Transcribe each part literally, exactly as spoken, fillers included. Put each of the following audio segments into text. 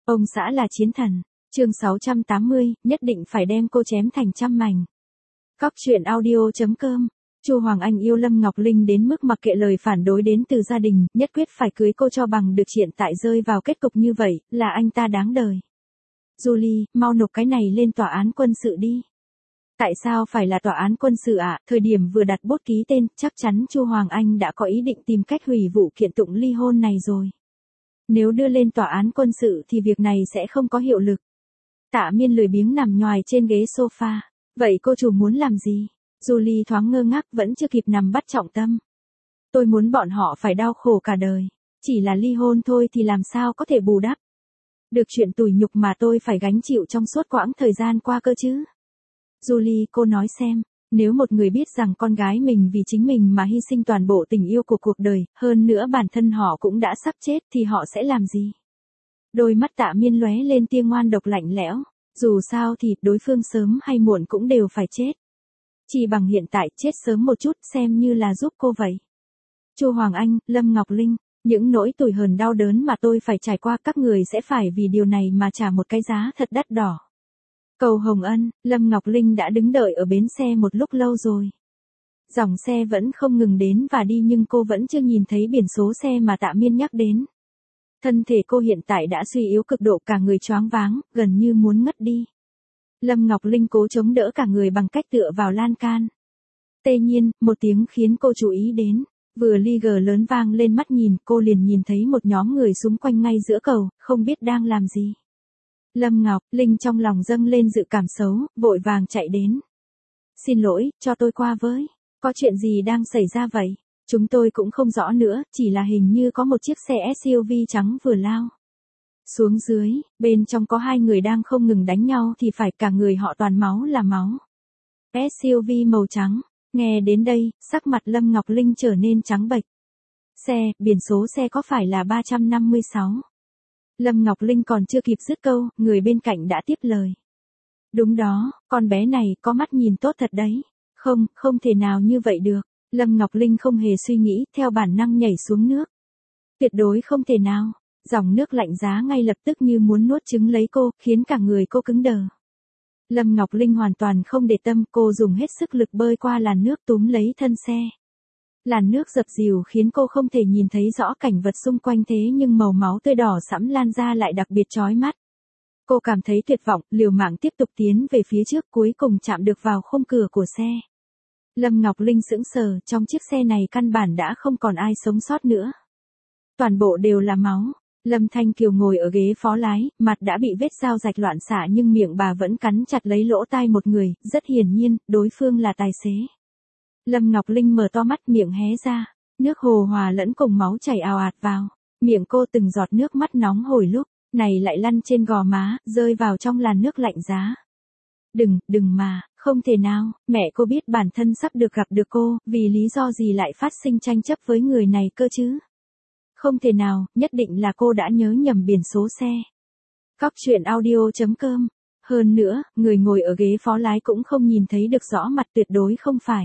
Ông xã là chiến thần. Chương sáu trăm tám mươi, nhất định phải đem cô chém thành trăm mảnh. Cóc truyện audio chấm com. Chu Hoàng Anh yêu Lâm Ngọc Linh đến mức mặc kệ lời phản đối đến từ gia đình, nhất quyết phải cưới cô cho bằng được, hiện tại rơi vào kết cục như vậy, là anh ta đáng đời. Julie, mau nộp cái này lên tòa án quân sự đi. Tại sao phải là tòa án quân sự ạ? À? Thời điểm vừa đặt bút ký tên, chắc chắn Chu Hoàng Anh đã có ý định tìm cách hủy vụ kiện tụng ly hôn này rồi. Nếu đưa lên tòa án quân sự thì việc này sẽ không có hiệu lực. Tạ Miên lười biếng nằm nhoài trên ghế sofa. Vậy cô chủ muốn làm gì? Julie thoáng ngơ ngác, vẫn chưa kịp nằm bắt trọng tâm. Tôi muốn bọn họ phải đau khổ cả đời. Chỉ là ly hôn thôi thì làm sao có thể bù đắp được chuyện tủi nhục mà tôi phải gánh chịu trong suốt quãng thời gian qua cơ chứ. Julie, cô nói xem, nếu một người biết rằng con gái mình vì chính mình mà hy sinh toàn bộ tình yêu của cuộc đời, hơn nữa bản thân họ cũng đã sắp chết, thì họ sẽ làm gì? Đôi mắt Tạ Miên lóe lên tia ngoan độc lạnh lẽo. Dù sao thì đối phương sớm hay muộn cũng đều phải chết. Chỉ bằng hiện tại chết sớm một chút xem như là giúp cô vậy. Chu Hoàng Anh, Lâm Ngọc Linh, những nỗi tủi hờn đau đớn mà tôi phải trải qua, các người sẽ phải vì điều này mà trả một cái giá thật đắt đỏ. Cầu Hồng Ân, Lâm Ngọc Linh đã đứng đợi ở bến xe một lúc lâu rồi. Dòng xe vẫn không ngừng đến và đi nhưng cô vẫn chưa nhìn thấy biển số xe mà Tạ Miên nhắc đến. Thân thể cô hiện tại đã suy yếu cực độ, cả người choáng váng, gần như muốn ngất đi. Lâm Ngọc Linh cố chống đỡ cả người bằng cách tựa vào lan can. Tê nhiên, một tiếng khiến cô chú ý đến. Vừa ly gờ lớn vang lên, mắt nhìn, cô liền nhìn thấy một nhóm người xung quanh ngay giữa cầu, không biết đang làm gì. Lâm Ngọc Linh trong lòng dâng lên dự cảm xấu, vội vàng chạy đến. Xin lỗi, cho tôi qua với. Có chuyện gì đang xảy ra vậy? Chúng tôi cũng không rõ nữa, chỉ là hình như có một chiếc xe ét u vê trắng vừa lao xuống dưới, bên trong có hai người đang không ngừng đánh nhau thì phải, cả người họ toàn máu là máu. ét u vê màu trắng. Nghe đến đây, sắc mặt Lâm Ngọc Linh trở nên trắng bệch. Xe, biển số xe có phải là ba trăm năm mươi sáu? Lâm Ngọc Linh còn chưa kịp dứt câu, người bên cạnh đã tiếp lời. Đúng đó, con bé này có mắt nhìn tốt thật đấy. Không, không thể nào như vậy được. Lâm Ngọc Linh không hề suy nghĩ, theo bản năng nhảy xuống nước. Tuyệt đối không thể nào. Dòng nước lạnh giá ngay lập tức như muốn nuốt trứng lấy cô, khiến cả người cô cứng đờ. Lâm Ngọc Linh hoàn toàn không để tâm, cô dùng hết sức lực bơi qua làn nước túm lấy thân xe. Làn nước dập dìu khiến cô không thể nhìn thấy rõ cảnh vật xung quanh, thế nhưng màu máu tươi đỏ sẫm lan ra lại đặc biệt chói mắt. Cô cảm thấy tuyệt vọng, liều mạng tiếp tục tiến về phía trước, cuối cùng chạm được vào khung cửa của xe. Lâm Ngọc Linh sững sờ, trong chiếc xe này căn bản đã không còn ai sống sót nữa. Toàn bộ đều là máu. Lâm Thanh Kiều ngồi ở ghế phó lái, mặt đã bị vết dao rạch loạn xạ nhưng miệng bà vẫn cắn chặt lấy lỗ tai một người, rất hiển nhiên, đối phương là tài xế. Lâm Ngọc Linh mở to mắt, miệng hé ra, nước hồ hòa lẫn cùng máu chảy ào ạt vào. Miệng cô từng giọt nước mắt nóng hổi lúc này lại lăn trên gò má, rơi vào trong làn nước lạnh giá. Đừng, đừng mà, không thể nào, mẹ cô biết bản thân sắp được gặp được cô, vì lý do gì lại phát sinh tranh chấp với người này cơ chứ? Không thể nào, nhất định là cô đã nhớ nhầm biển số xe. Cóc truyện audio chấm com. Hơn nữa, người ngồi ở ghế phó lái cũng không nhìn thấy được rõ mặt, tuyệt đối không phải.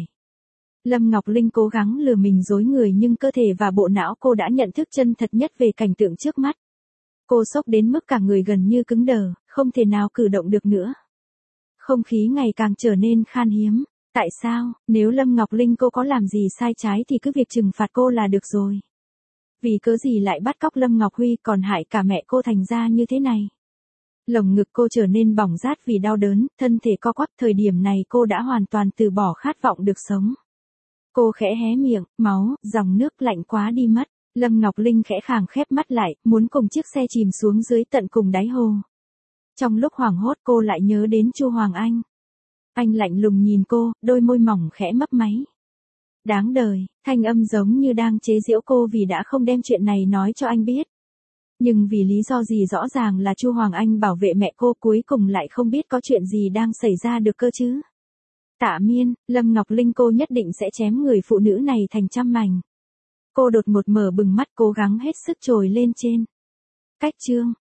Lâm Ngọc Linh cố gắng lừa mình dối người nhưng cơ thể và bộ não cô đã nhận thức chân thật nhất về cảnh tượng trước mắt. Cô sốc đến mức cả người gần như cứng đờ, không thể nào cử động được nữa. Không khí ngày càng trở nên khan hiếm. Tại sao, nếu Lâm Ngọc Linh cô có làm gì sai trái thì cứ việc trừng phạt cô là được rồi. Vì cớ gì lại bắt cóc Lâm Ngọc Huy còn hại cả mẹ cô thành ra như thế này? Lồng ngực cô trở nên bỏng rát vì đau đớn, thân thể co quắp, thời điểm này cô đã hoàn toàn từ bỏ khát vọng được sống. Cô khẽ hé miệng, máu, dòng nước lạnh quá đi mất. Lâm Ngọc Linh khẽ khàng khép mắt lại, muốn cùng chiếc xe chìm xuống dưới tận cùng đáy hồ. Trong lúc hoảng hốt cô lại nhớ đến Chu Hoàng Anh. Anh lạnh lùng nhìn cô, đôi môi mỏng khẽ mấp máy. Đáng đời, thanh âm giống như đang chế giễu cô vì đã không đem chuyện này nói cho anh biết. Nhưng vì lý do gì rõ ràng là Chu Hoàng Anh bảo vệ mẹ cô, cuối cùng lại không biết có chuyện gì đang xảy ra được cơ chứ. Tạ Miên, Lâm Ngọc Linh cô nhất định sẽ chém người phụ nữ này thành trăm mảnh. Cô đột ngột mở bừng mắt, cố gắng hết sức trồi lên trên. Cách chương.